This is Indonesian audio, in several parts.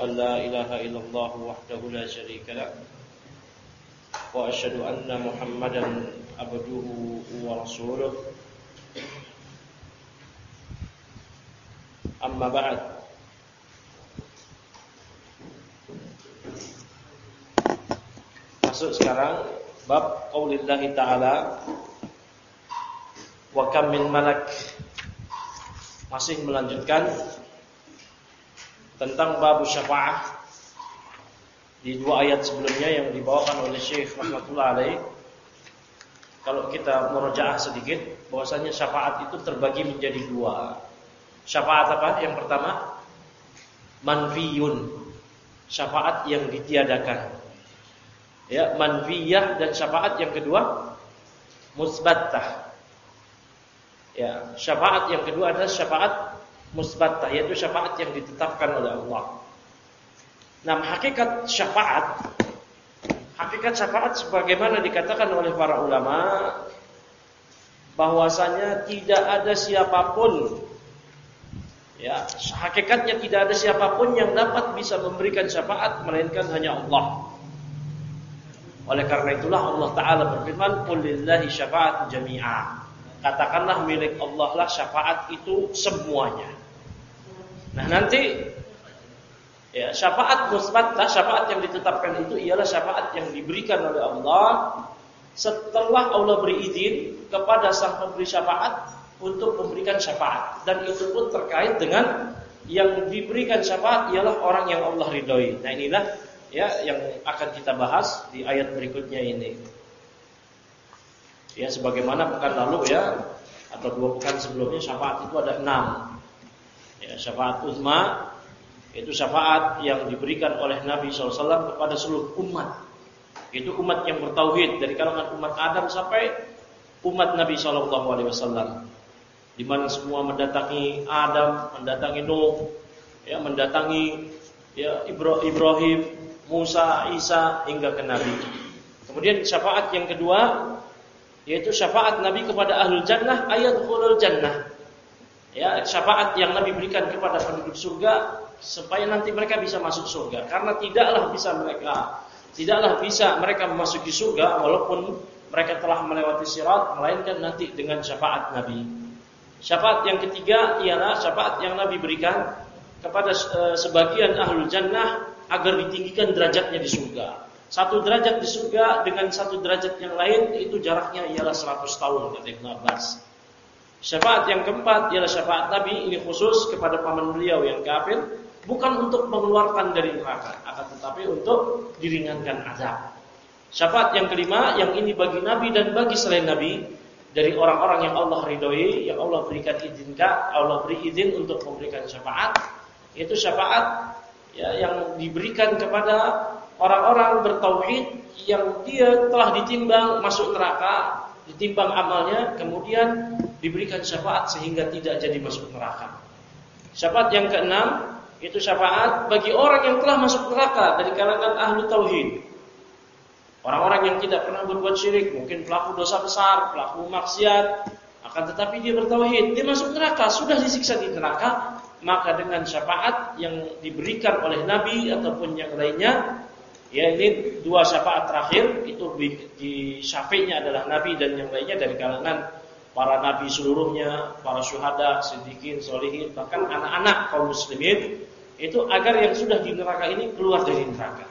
أن لا إله إلا الله وحده لا شريك له وأشهد أن محمدا عبده ورسوله أما بعد. Masuk sekarang bab qaulillahi ta'ala wa kam min malak. Masih melanjutkan tentang bab syafa'ah di dua ayat sebelumnya yang dibawakan oleh Syekh rahmatullah alaih. Kalau kita murojaah sedikit, bahwasanya syafaat itu terbagi menjadi dua. Syafaat apa? Yang pertama manfiyun, syafaat yang ditiadakan. Ya, manfiyah, dan syafaat yang kedua musbattah. Ya, syafaat yang kedua adalah syafaat musbattah, yaitu syafaat yang ditetapkan oleh Allah. Nah, hakikat syafaat sebagaimana dikatakan oleh para ulama, bahwasanya tidak ada siapapun, ya, hakikatnya tidak ada siapapun yang dapat bisa memberikan syafaat melainkan hanya Allah. Oleh karena itulah Allah Ta'ala berfirman, qul lillahi syafa'atu jami'a. Katakanlah milik Allah lah syafaat itu semuanya. Nah, nanti ya, syafaat musbattah, syafaat yang ditetapkan itu ialah syafaat yang diberikan oleh Allah setelah Allah beri izin kepada sang pemberi syafaat untuk memberikan syafaat. Dan itu pun terkait dengan yang diberikan syafaat ialah orang yang Allah ridhoi. Nah, inilah ya yang akan kita bahas di ayat berikutnya ini. Ya, sebagaimana pekan lalu ya, atau 2 pekan sebelumnya, syafaat itu ada 6. Ya, syafaat uzma itu syafaat yang diberikan oleh Nabi SAW kepada seluruh umat. Itu umat yang bertauhid dari kalangan umat Adam sampai umat Nabi SAW, di mana semua mendatangi Adam, mendatangi Nuh, ya, mendatangi ya Ibrahim, Musa, Isa hingga ke Nabi. Kemudian syafaat yang kedua yaitu syafaat Nabi kepada ahlul jannah ayadkhulul jannah. Ya, syafaat yang Nabi berikan kepada penduduk surga supaya nanti mereka bisa masuk surga. Karena tidaklah bisa mereka memasuki surga walaupun mereka telah melewati sirat, melainkan nanti dengan syafaat Nabi. Syafaat yang ketiga ialah syafaat yang Nabi berikan kepada sebagian ahlul jannah agar ditinggikan derajatnya di surga. 1 derajat di surga dengan 1 derajat yang lain itu jaraknya ialah 100 tahun, kata Ibnu Abbas. Syafaat yang keempat ialah syafaat Nabi, ini khusus kepada paman beliau yang kafir, bukan untuk mengeluarkan dari neraka, akan tetapi untuk diringankan azab. Syafaat yang kelima, yang ini bagi Nabi dan bagi selain Nabi, dari orang-orang yang Allah ridhoi, yang Allah beri izin untuk memberikan syafaat, yaitu syafaat ya, yang diberikan kepada orang-orang bertauhid yang dia telah ditimbang masuk neraka, ditimbang amalnya, kemudian diberikan syafaat sehingga tidak jadi masuk neraka. Syafaat yang keenam itu syafaat bagi orang yang telah masuk neraka dari kalangan ahli tauhid. Orang-orang yang tidak pernah berbuat syirik, mungkin pelaku dosa besar, pelaku maksiat, akan tetapi dia bertauhid, dia masuk neraka, sudah disiksa di neraka, maka dengan syafaat yang diberikan oleh Nabi ataupun yang lainnya, ya, ini 2 syafaat terakhir itu di syafi'nya adalah Nabi dan yang lainnya dari kalangan para nabi seluruhnya, para syuhada, siddiqin, sholihin, bahkan anak-anak kaum muslimin, itu agar yang sudah di neraka ini keluar dari neraka.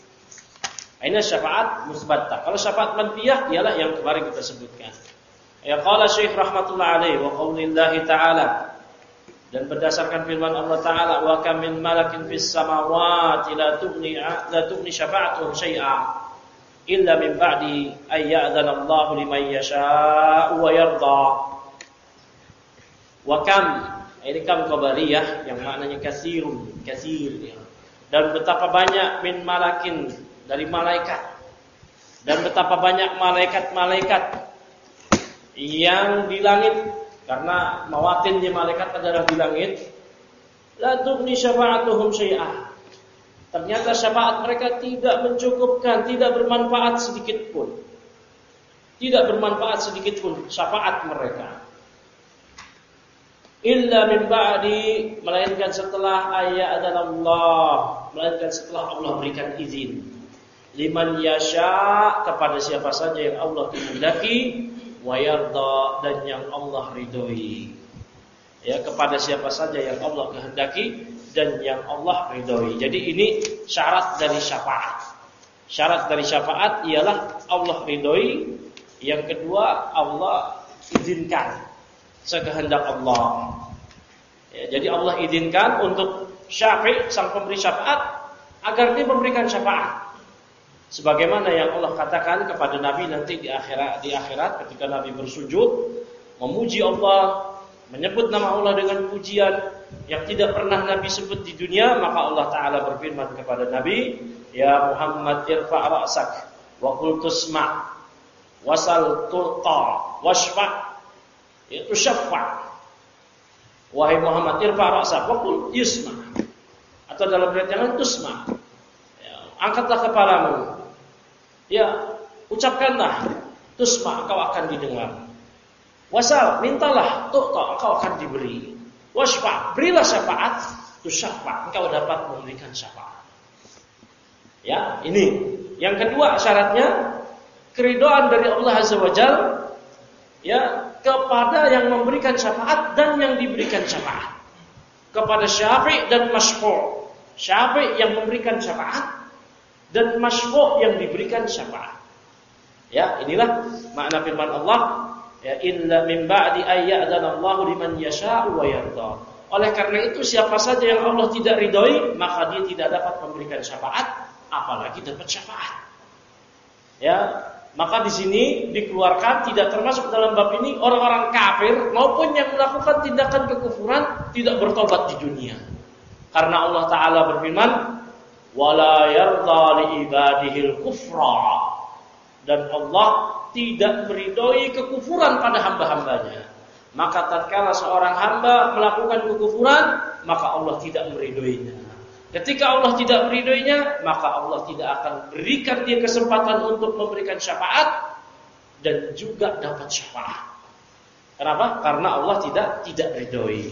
Ini syafaat musbattah. Kalau syafaat manfiyah ialah yang kemarin kita sebutkan. Ya, qala Syekh rahmatullah alaihi wa qaulillahi ta'ala, dan berdasarkan firman Allah Ta'ala, wa kam min malakin fis samawati la tughni syafa'atuhum syai'a illa min ba'di ay ya'dzana Allahu liman yasha'u wa yarda. Wa kam, ini kam qabariyah yang maknanya kasir ya. Dan betapa banyak min malakin, dari malaikat, dan betapa banyak malaikat-malaikat yang di langit, karena mawatinnya malaikat adalah di langit. La tughni syafa'atuhum syai'ah. Ternyata syafaat mereka tidak mencukupkan, tidak bermanfaat sedikit pun. Tidak bermanfaat sedikit pun syafaat mereka. illa min ba'di, melainkan setelah Allah, melainkan setelah Allah berikan izin. Liman yasha, kepada siapa saja yang Allah kehendaki, wa yarda, dan yang Allah ridhoi. Ya, kepada siapa saja yang Allah kehendaki dan yang Allah ridhoi. Jadi ini syarat dari syafaat. Syarat dari syafaat ialah Allah ridhoi. Yang kedua, Allah izinkan sekehendak Allah. Ya, jadi Allah izinkan untuk syafi', sang pemberi syafaat, agar dia memberikan syafaat. Sebagaimana yang Allah katakan kepada Nabi nanti di akhirat ketika Nabi bersujud memuji Allah, menyebut nama Allah dengan pujian yang tidak pernah Nabi sebut di dunia, maka Allah Ta'ala berfirman kepada Nabi, ya Muhammad irfa' ra'sak wa qul tusma' wasal tu'ta washfa' itu syafa'. Wahai Muhammad irfa' ra'sak wa qul yusma', atau dalam riwayat yang lain tusma', ya, angkatlah kepalamu, ya ucapkanlah, tusma', engkau akan didengar. Wasal, mintalah, tu'ta, engkau akan diberi. Washfa', berilah syafaat, tusyafa', engkau dapat memberikan syafaat. Ya, ini. Yang kedua syaratnya keridhaan dari Allah Azza wa Jalla, ya, kepada yang memberikan syafaat dan yang diberikan syafaat. Kepada syafi' dan masyfu'. Syafi' yang memberikan syafaat dan masyfu' yang diberikan syafaat. Ya, inilah makna firman Allah, ya illa min ba'di ayya'danallahu liman yasha'u wa yarda. Oleh karena itu siapa saja yang Allah tidak ridhoi, maka dia tidak dapat memberikan syafaat, apalagi dapat syafaat. Ya, maka di sini dikeluarkan tidak termasuk dalam bab ini orang-orang kafir maupun yang melakukan tindakan kekufuran tidak bertobat di dunia. Karena Allah Ta'ala berfirman, wala yarda li ibadihil kufra, dan Allah tidak meridhoi kekufuran pada hamba-hambanya. Maka tatkala seorang hamba melakukan kekufuran, maka Allah tidak meridhoinya. Ketika Allah tidak meridhoinya, maka Allah tidak akan berikan dia kesempatan untuk memberikan syafaat dan juga dapat syafaat. Kenapa? Karena Allah tidak ridhoi.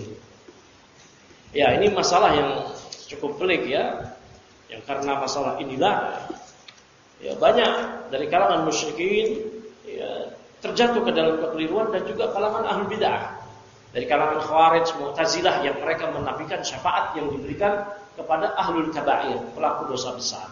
Ya, ini masalah yang cukup pelik ya. Yang karena masalah inilah ya banyak dari kalangan musyrikin ya terjatuh ke dalam kekeliruan, dan juga kalangan ahlul bidah. Dari kalangan Khawarij, Mu'tazilah yang mereka menafikan syafaat yang diberikan kepada ahlul kaba'ir, pelaku dosa besar.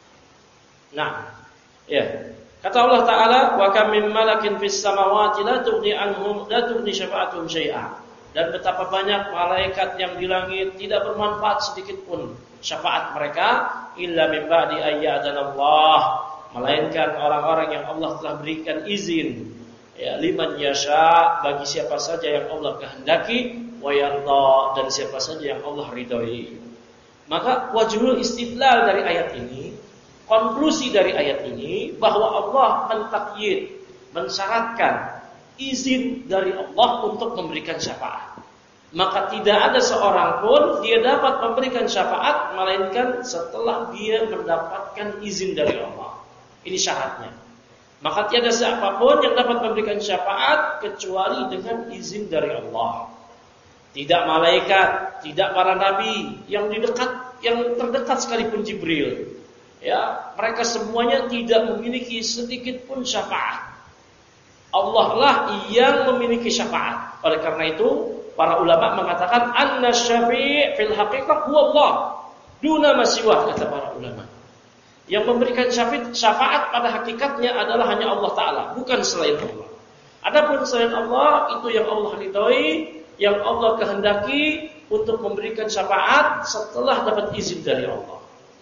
Nah, ya. Kata Allah Ta'ala, wa kam min malakin fis samawati la tughni anhum la tughni syafa'atuhum syai'a. Dan betapa banyak malaikat yang di langit tidak bermanfaat sedikit pun syafaat mereka illa min ba'di ayya'danallah, melainkan orang-orang yang Allah telah berikan izin, ya liman yasha, bagi siapa saja yang Allah kehendaki, wa yarda, dan siapa saja yang Allah ridhoi. Maka wajhul istidlal dari ayat ini, konklusi dari ayat ini, bahwa Allah mentakyid, mensyaratkan izin dari Allah untuk memberikan syafaat. Maka tidak ada seorang pun dia dapat memberikan syafaat melainkan setelah dia mendapatkan izin dari Allah. Ini syaratnya. Maka tiada siapapun yang dapat memberikan syafaat kecuali dengan izin dari Allah. Tidak malaikat, tidak para nabi yang terdekat sekalipun Jibril. Ya, mereka semuanya tidak memiliki sedikit pun syafaat. Allah lah yang memiliki syafaat. Oleh karena itu, para ulama mengatakan anna syafi' fil haqiqah huwa Allah duna masiwah, kata para ulama. Yang memberikan syafaat pada hakikatnya adalah hanya Allah Ta'ala, bukan selain Allah. Adapun selain Allah, itu yang Allah ridhoi, yang Allah kehendaki untuk memberikan syafaat setelah dapat izin dari Allah.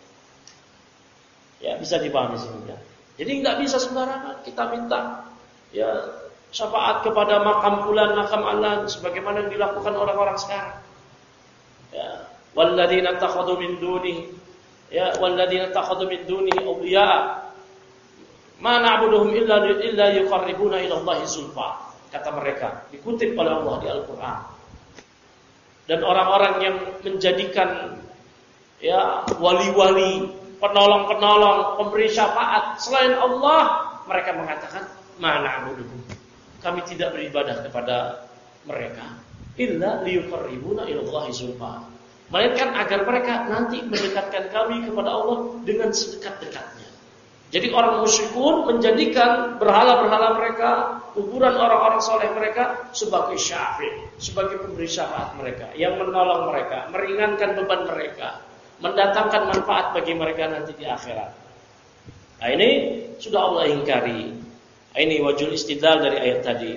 Ya, bisa dipahami sehingga. Jadi nggak bisa sembarangan kita minta ya syafaat kepada makam fulan, makam alan, sebagaimana yang dilakukan orang-orang sekarang. Ya, walladzina takhadhu min dunihi, ya walladzina takhadhu min dunihi awliya ma na'buduhum illa yuqarribuna ila Allahi zulfa, kata mereka, dikutip oleh Allah di Al-Qur'an. Dan orang-orang yang menjadikan ya wali-wali, penolong-penolong, pemberi syafaat selain Allah, mereka mengatakan ma na'buduhum, kami tidak beribadah kepada mereka. illa liyuqarribuna ilallahi zulfa. Melainkan agar mereka nanti mendekatkan kami kepada Allah dengan sedekat-dekatnya. Jadi orang musyrikun menjadikan berhala-berhala mereka, kuburan orang-orang soleh mereka sebagai syafi', sebagai pemberi syafaat mereka, yang menolong mereka, meringankan beban mereka, mendatangkan manfaat bagi mereka nanti di akhirat. Nah, ini sudah Allah ingkari. Ini wajhul istidlal dari ayat tadi.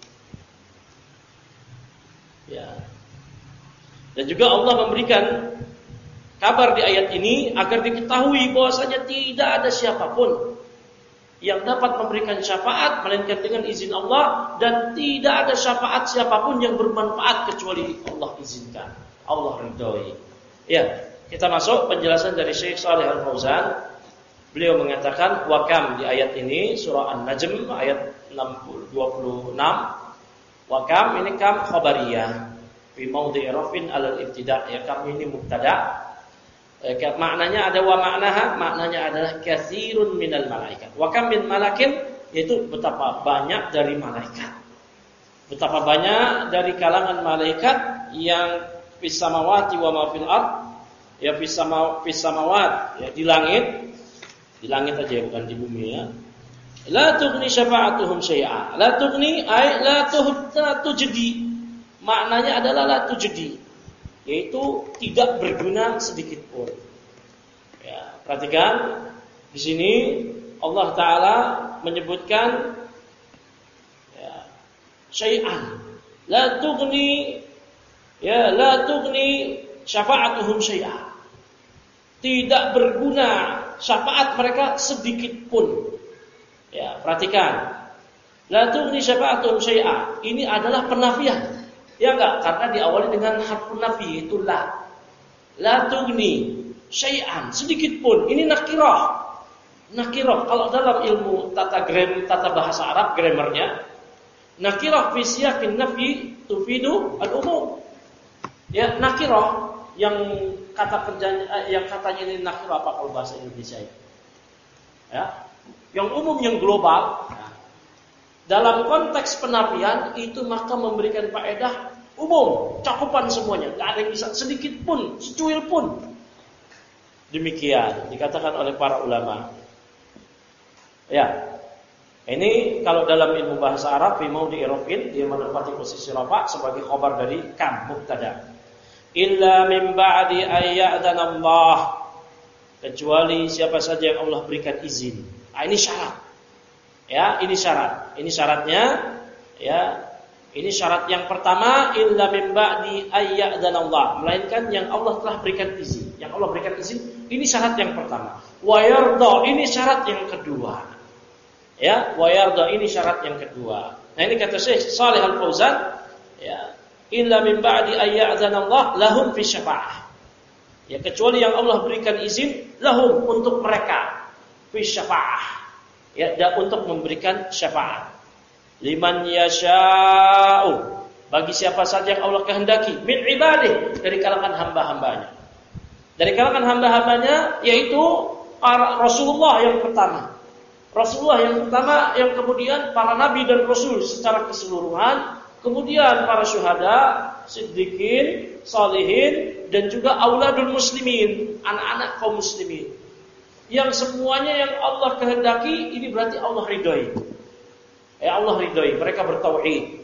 Ya. Dan juga Allah memberikan kabar di ayat ini agar diketahui bahwasanya tidak ada siapapun yang dapat memberikan syafaat melainkan dengan izin Allah, dan tidak ada syafaat siapapun yang bermanfaat kecuali Allah izinkan, Allah ridhoi. Ya, kita masuk penjelasan dari Syekh Shalih Al-Fauzan. Beliau mengatakan wakam di ayat ini surah An-Najm ayat 26. Wakam ini kam khabariyah fi maudhi'i rafin 'alal ibtida'. Ya, kam ini mubtada'. Maknanya ada wa maknaha, maknanya adalah katsirun minal malaikat. Wa kam min malakin, yaitu betapa banyak dari malaikat. Betapa banyak dari kalangan malaikat yang fis samawati wa ma fil ard. Ya fis samawat, ya di langit aja, bukan di bumi ya. La tughni syafa'atuhum syai'a. La tughni ay la tujdi. Maknanya adalah la tujdi, yaitu tidak berguna sedikit pun. Ya, perhatikan di sini Allah Taala menyebutkan ya, syai'an. La tughni syafa'atuhum syai'a. Tidak berguna syafaat mereka sedikit pun. Ya, perhatikan. La tughni syafa'atuhum syai'a. Ini adalah penafian. Ya enggak? Karena diawali dengan harfun nafi, itu la. La tughni syai'an, sedikit pun. Ini nakirah. Nakirah kalau dalam ilmu tata bahasa Arab, grammarnya, nakirah fi siyaqin nafi tufidu al-umum. Ya, nakirah yang katanya ini nakirah apa kalau bahasa Indonesia ya? Ya, yang umum, yang global. Ya. Dalam konteks penafian itu maka memberikan faedah umum, cakupan semuanya, nggak ada yang bisa sedikit pun, secuil pun. Demikian dikatakan oleh para ulama. Ya, ini kalau dalam ilmu bahasa Arab, fi maudhi'i rafin, dia menempati posisi rafa sebagai khabar dari kam, mubtada. Illa min ba'di ayya'dana Allah, kecuali siapa saja yang Allah berikan izin. Nah, ini syarat. Ya, ini syarat. Ini syaratnya. Ya, ini syarat yang pertama, illa min ba'di ayya'dana Allah, melainkan yang Allah telah berikan izin. Yang Allah berikan izin, ini syarat yang pertama. Wa yarda, ini syarat yang kedua. Ya, wa yarda, ini syarat yang kedua. Nah, ini kata Syekh Shalih Al-Fauzan, ya, illa min ba'di ayya'dana Allah lahum fi syafa'ah. Ya, kecuali yang Allah berikan izin lahum, untuk mereka, fi syafa'ah. Ya, dan untuk memberikan syafaat. Liman yasha'u, bagi siapa saja yang Allah kehendaki, min ibadih, dari kalangan hamba-hambanya. Dari kalangan hamba-hambanya yaitu para Rasulullah yang pertama. Rasulullah yang pertama, yang kemudian para nabi dan rasul secara keseluruhan, kemudian para syuhada, siddiqin, salihin, dan juga auladul muslimin, anak-anak kaum muslimin. Yang semuanya yang Allah kehendaki, ini berarti Allah ridhoi. Ya, Allah ridhoi, mereka bertauhid.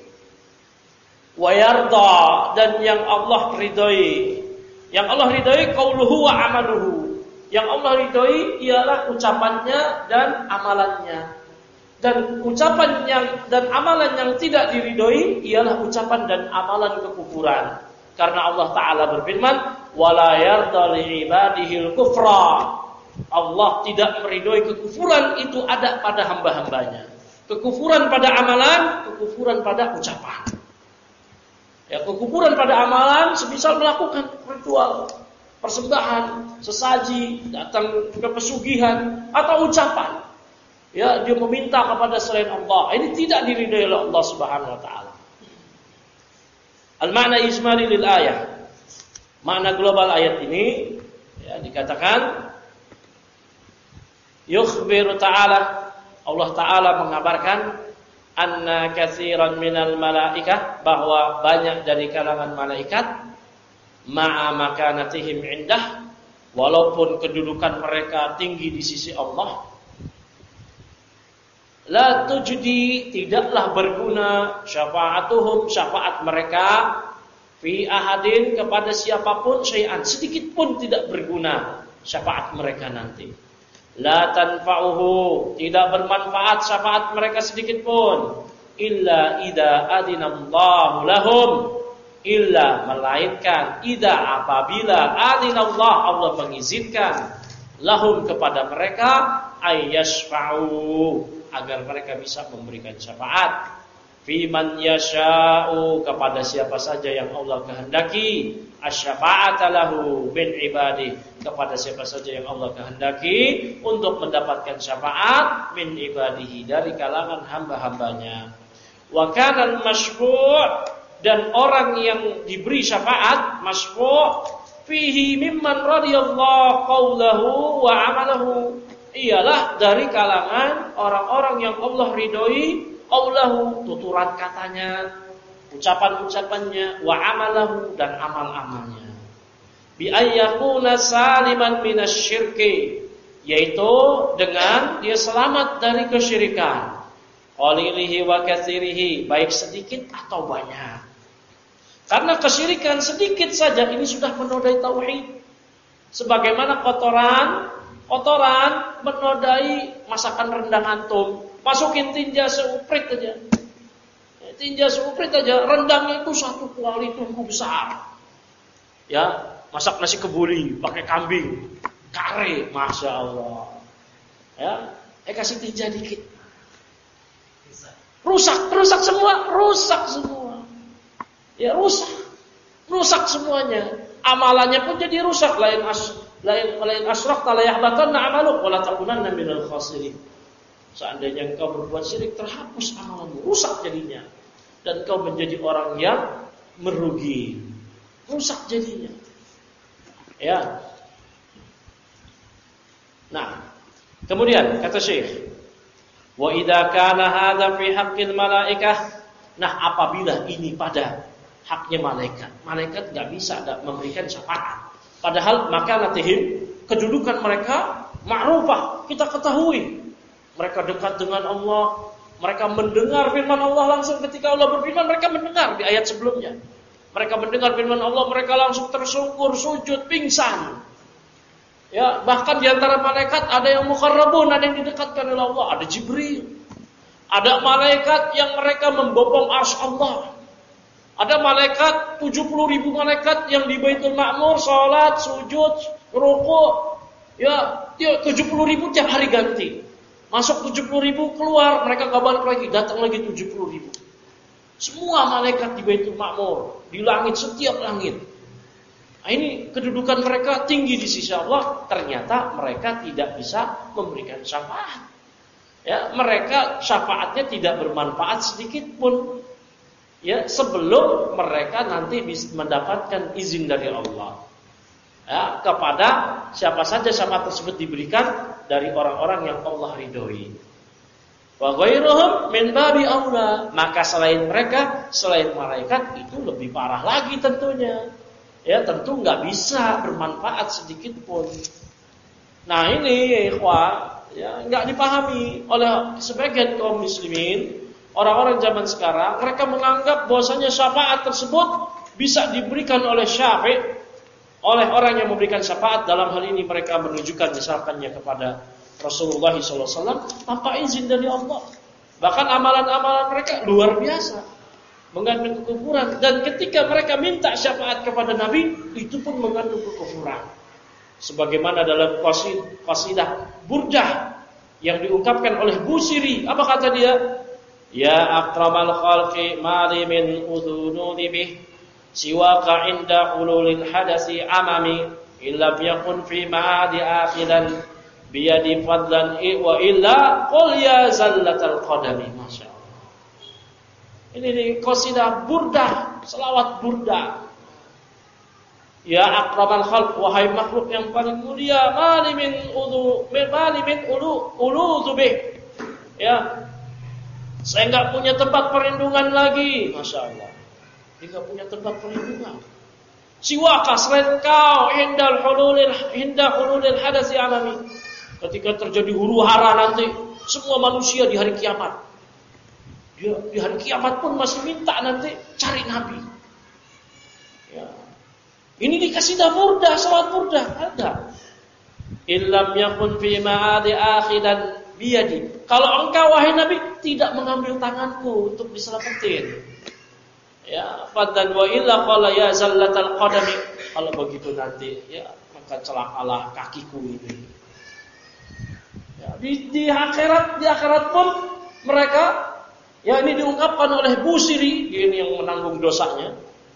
Wa yarda, dan yang Allah ridhoi. Yang Allah ridhoi qauluhu wa amaluhu. Yang Allah ridhoi ialah ucapannya dan amalannya. Dan ucapan dan amalan yang tidak diridhoi ialah ucapan dan amalan kekufuran. Karena Allah Ta'ala berfirman, wala yarda li ibadihil kufra. Allah tidak meridhoi kekufuran itu ada pada hamba-hambanya. Kekufuran pada amalan, kekufuran pada ucapan. Ya, kekufuran pada amalan semisal melakukan ritual, persembahan, sesaji, datang ke pesugihan, atau ucapan. Ya, dia meminta kepada selain Allah. Ini tidak diridhoi oleh Allah Subhanahu wa taala. Al-ma'na ijmali lil ayah. Makna global ayat ini ya, dikatakan yukhbiru ta'ala, Allah Ta'ala mengabarkan anna katsiran minal malaikah, bahwa banyak dari kalangan malaikat, ma'a makanatihim indah, walaupun kedudukan mereka tinggi di sisi Allah, la tujdi, tidaklah berguna syafa'atuhum, syafaat mereka, fi ahadin, kepada siapapun, syai'an, sedikit pun tidak berguna syafaat mereka nanti. La tanfa'uhu, tidak bermanfaat syafaat mereka sedikit pun, illa idza adinallahu lahum, illa, melainkan, idza, apabila adinallah, Allah mengizinkan, lahum, kepada mereka, ayyashfa'u, agar mereka bisa memberikan syafaat, fi man yasha'u, kepada siapa saja yang Allah kehendaki, asy-syafa'ata lahu bin ibadi, kepada siapa saja yang Allah kehendaki untuk mendapatkan syafaat, min ibadihi, dari kalangan hamba-hambanya. Wa kana al-masyfu', dan orang yang diberi syafaat, masyfu', fihi mimman radiyallahu qawlahu wa amalahu, ialah dari kalangan orang-orang yang Allah ridhoi qawlahu, tuturan katanya, ucapan-ucapannya, wa amalahu, dan amal-amalnya, bi ayyakuna saliman minasyirki, yaitu dengan dia selamat dari kesyirikan, qalilihi wa katsirihi, baik sedikit atau banyak. Karena kesyirikan sedikit saja ini sudah menodai tauhid. Sebagaimana kotoran menodai masakan rendang antum. Masukin tinja seuprit aja. Tinja seuprit aja, rendangnya itu satu kuali tungku besar. Ya, masak nasi kebuli pakai kambing, kare, masya Allah. Ya, kasih tinja dikit. Rusak semua. Ya, rusak semuanya. Amalannya pun jadi rusak. Lain asyrakta la yahbatanna 'amaluk wa la takunanna minal khasirin. Seandainya engkau berbuat syirik, terhapus amalanmu, rusak jadinya, dan kau menjadi orang yang merugi, rusak jadinya. Ya. Nah, kemudian kata Syekh, wa idza kana hadza fi haqqil malaikah, nah apabila ini pada haknya malaikat enggak bisa memberikan syafaat. Padahal makanatihim, kedudukan mereka ma'rufah, kita ketahui. Mereka dekat dengan Allah, mereka mendengar firman Allah langsung ketika Allah berfirman, mereka mendengar di ayat sebelumnya. Mereka mendengar firman Allah, mereka langsung tersungkur, sujud, pingsan. Ya, bahkan di antara malaikat ada yang muqarrabun, ada yang didekatkan oleh Allah, ada Jibril. Ada malaikat yang mereka membopong arsy Allah. Ada malaikat 70.000 malaikat yang di Baitul Ma'mur salat, sujud, rukuk. Ya, 70.000 tiap hari ganti. Masuk 70.000, keluar, mereka enggak balik lagi, datang lagi 70.000. Semua malaikat di Baitul Ma'mur, di langit, setiap langit. Nah, ini kedudukan mereka tinggi di sisi Allah. Ternyata mereka tidak bisa memberikan syafaat. Ya, mereka syafaatnya tidak bermanfaat sedikit pun. Ya, sebelum mereka nanti bisa mendapatkan izin dari Allah. Ya, kepada siapa saja syafaat tersebut diberikan dari orang-orang yang Allah ridhoi. Wa ghairuhum min babi aula, maka selain mereka, selain malaikat itu lebih parah lagi tentunya. Ya, tentu enggak bisa bermanfaat sedikit pun. Nah, ini ya ikhwah, ya enggak dipahami oleh sebagian kaum muslimin. Orang-orang zaman sekarang, mereka menganggap bahwasanya syafaat tersebut bisa diberikan oleh syafi', oleh orang yang memberikan syafaat. Dalam hal ini mereka menunjukkan misalkannya kepada Rasulullah SAW tanpa izin dari Allah. Bahkan amalan-amalan mereka luar biasa, mengandung kekufuran. Dan ketika mereka minta syafaat kepada Nabi, itu pun mengandung kekufuran. Sebagaimana dalam qasidah Burdah yang diungkapkan oleh Busiri, apa kata dia? Ya akramal khalqi mali min udhununi bih siwaka inda ululil hadasi amami illa yakun fi ma'adi afilan biyadi fadlan wa illa qul ya zallatal qadami. Masya Allah. Ini di qasidah Burdah, selawat Burdah. Ya akramal khalq, wahai makhluk yang paling mulia, mali min ulu bih. Ya, Saya nggak punya tempat perlindungan lagi. Masya Allah. Dia nggak punya tempat perlindungan. Siwaka selain kau hinda hululil hadasi alami. Ketika terjadi huru hara nanti, semua manusia di hari kiamat. Dia di hari kiamat pun masih minta nanti cari Nabi. Ya. Ini dikasih burdah, salat burdah ada. Illam yakun fi ma'adi akhidan biyadi. Kalau engkau wahai Nabi tidak mengambil tanganku untuk diselamatin. Ya, fadan wa illa qala ya zallatal qadami. Kalau begitu nanti ya maka celakalah kakiku ini. Ya, di akhirat pun mereka ya ini diungkapkan oleh Busiri, ini yang menanggung dosanya.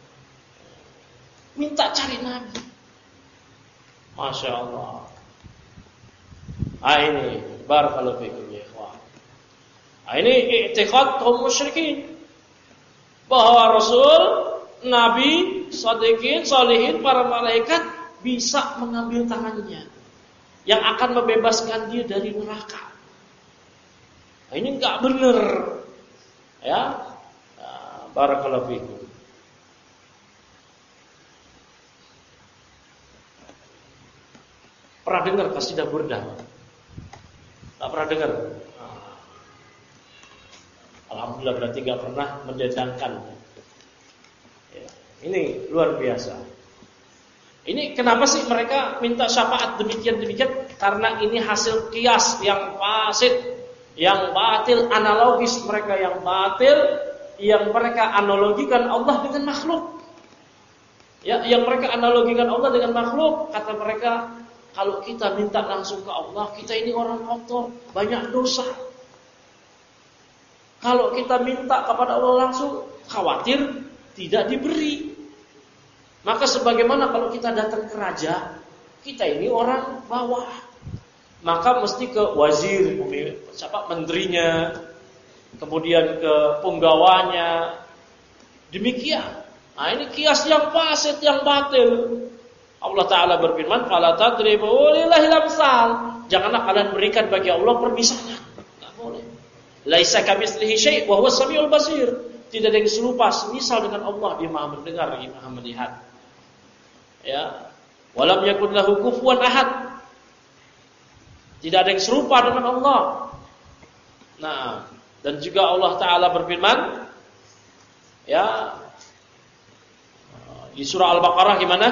Minta cari Nabi. Masya Allah. Ini barakallahu fikum ya ikhwan. Ini i'tiqad kaum musyrikin bahwa Rasul, Nabi, Shadiqin, Shalihin, para malaikat bisa mengambil tangannya yang akan membebaskan dia dari neraka. Ini enggak benar. Ya. Barakallahu fikum. Pernah dengar qasidah burdah? Tak pernah dengar. Alhamdulillah berarti gak pernah mendedangkan. Ya, ini luar biasa. Ini kenapa sih mereka minta syafaat demikian? Karena ini hasil kias yang fasid, yang batil, analogis mereka yang batil, yang mereka analogikan Allah dengan makhluk. Ya, yang mereka analogikan Allah dengan makhluk, kata mereka. Kalau kita minta langsung ke Allah, kita ini orang kotor, banyak dosa. Kalau kita minta kepada Allah langsung, khawatir tidak diberi. Maka sebagaimana kalau kita datang ke raja, kita ini orang bawah. Maka mesti ke wazir, menterinya, kemudian ke punggawanya. Demikian. Nah ini kias yang fasid, yang batil. Allah Ta'ala berfirman, "Fala tadribu lillahil amsal." Janganlah kalian berikan bagi Allah permisalan. Enggak boleh. Laisa kamitslihi syai' wa huwas samiul basir. Tidak ada yang serupa semisal dengan Allah, Dia Maha mendengar, Dia Maha melihat. Ya. Walam yakun lahu kufuwan ahad. Tidak ada yang serupa dengan Allah. Nah, dan juga Allah Ta'ala berfirman, ya, di surah Al-Baqarah gimana?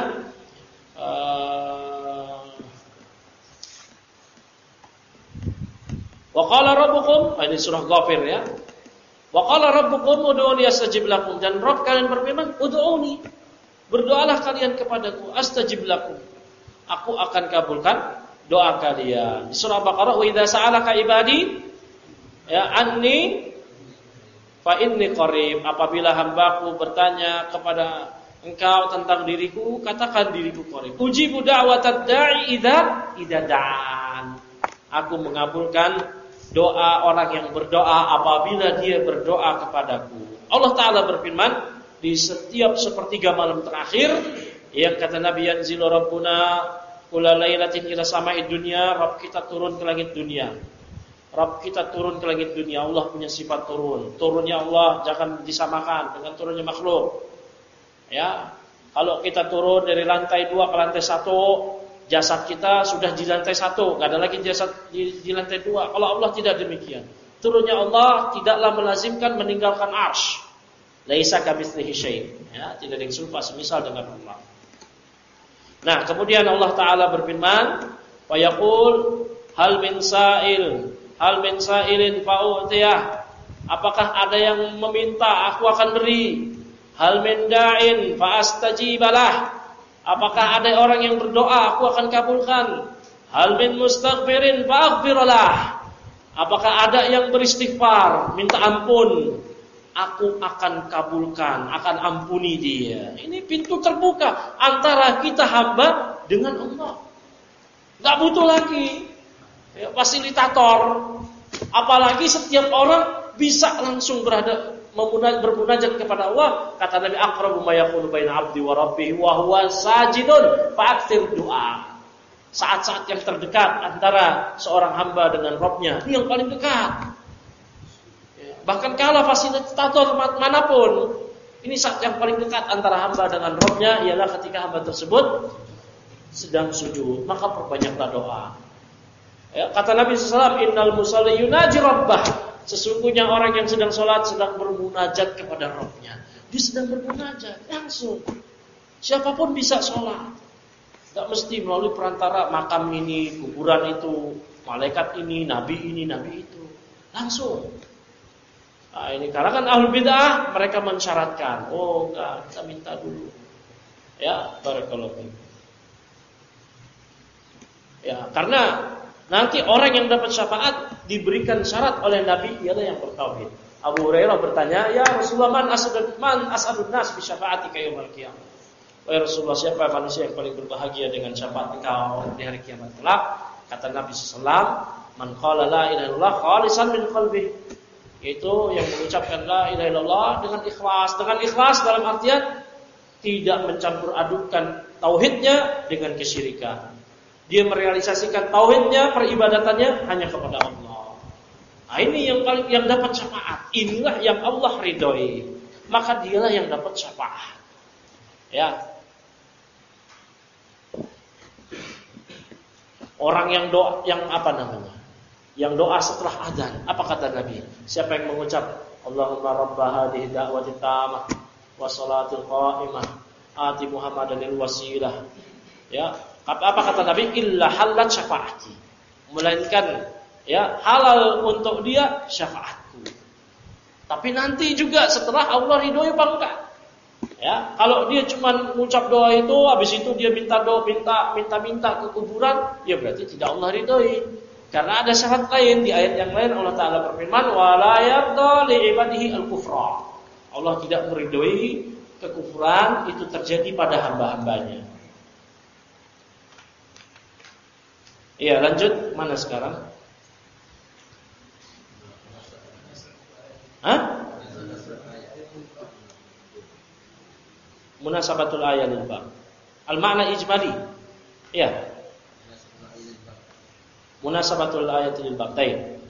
Wa qala rabbukum, ini surah Ghafir ya. Wa qala rabbukum ud'uni astajib lakum, dan Rabb kalian berfirman, ud'uni, berdoalah kalian kepadaku, astajib lakum, aku akan kabulkan doa kalian. Di surah Baqarah, wa idza sa'alaka ibadi ya anni fa inni qarib, apabila hambaku bertanya kepada engkau tentang diriku, katakan diriku qarib. Ujibu da'watad da'i idza da'an. Aku mengabulkan doa orang yang berdoa apabila dia berdoa kepadaku. Allah Ta'ala berfirman di setiap sepertiga malam terakhir, yang kata Nabi, yanzilu rabbuna kulla lailatin ila sama'id dunya, Rabb kita turun ke langit dunia. Rabb kita turun ke langit dunia. Allah punya sifat turun. Turunnya Allah jangan disamakan dengan turunnya makhluk. Ya, kalau kita turun dari lantai 2 ke lantai 1, jasad kita sudah di lantai 1, nggak ada lagi jasad di lantai 2. Kalau Allah tidak demikian. Turunnya Allah tidaklah melazimkan meninggalkan arsy. Laisa kamitslihi syai'. Ya, tidak ada yang serupa semisal dengan Allah. Nah, kemudian Allah Ta'ala berfirman, wa yaqul hal min sa'ilin fa'utiyah. Apakah ada yang meminta, aku akan beri. Hal min da'in fa'astajibalah. Apakah ada orang yang berdoa, aku akan kabulkan. Hal min mustaghfirin fa'aghfirlah. Apakah ada yang beristighfar, minta ampun, aku akan kabulkan, akan ampuni dia. Ini pintu terbuka antara kita hamba dengan Allah. Gak butuh lagi ya, fasilitator. Apalagi setiap orang bisa langsung bermunajat kepada Allah. Kata Nabi, aqrabu ma yakunu baina 'abdi wa rabbih wa huwa sajidun fa'aktsir du'a. Saat-saat yang terdekat antara seorang hamba dengan Rabb-nya, ini yang paling dekat. Ya. Bahkan kalah fasilitator manapun. Ini saat yang paling dekat antara hamba dengan Rabb-nya ialah ketika hamba tersebut sedang sujud, maka perbanyaklah doa. Ya, kata Nabi SAW, innal musalli yunaji rabbah. Sesungguhnya orang yang sedang sholat sedang bermunajat kepada Rabb-nya. Dia sedang bermunajat langsung. Siapapun bisa sholat. Tidak mesti melalui perantara makam ini, kuburan itu, malaikat ini, nabi itu. Langsung. Nah, ini karena kan ahlul bid'ah mereka mensyaratkan. Oh, enggak, kita minta dulu. Ya, barakallahu fiik. Ya, karena nanti orang yang dapat syafaat diberikan syarat oleh Nabi ialah yang bertauhid. Abu Hurairah bertanya, "Ya Rasulullah, man as'adun nas bi syafa'atika yaumil qiyamah?" Wahai Rasulullah, siapa manusia yang paling berbahagia dengan syafaat engkau di hari kiamat kelak? Kata Nabi sallallahu, "Man qala la ilaha illallah khalisan min qalbihi." Yaitu yang mengucapkan la ilaha illallah dengan ikhlas. Dengan ikhlas dalam artian tidak mencampur adukkan tauhidnya dengan kesyirikan. Dia merealisasikan tauhidnya, peribadatannya hanya kepada Allah. Nah, ini yang dapat syafaat. Inilah yang Allah ridhoi. Maka dialah yang dapat syafaat. Ya. Orang yang doa, yang doa setelah adzan, apa kata Nabi? Siapa yang mengucap Allahumma rabba hadhihi da'wati tammah wa salatil qa'imah ati Muhammadanil wasilah. Ya, apa kata Nabi? Illa halat syafaati. Melainkan ya halal untuk dia syafaatku. Tapi nanti juga setelah Allah ridhoi apa enggak? Ya, kalau dia cuma mengucap doa itu, habis itu dia minta ke kuburan, ya berarti tidak Allah ridhoi. Karena ada syarat lain di ayat yang lain Allah Taala berfirman, "Wa la yarda li ibadihi al-kufra." Allah tidak meridhoi kekufuran itu terjadi pada hamba-hambanya. Iya, lanjut mana sekarang? Hah? Munasabatul ayat lil bab. Al-ma'na ijmali. Iya. Munasabatul ayat lil bab. Baik.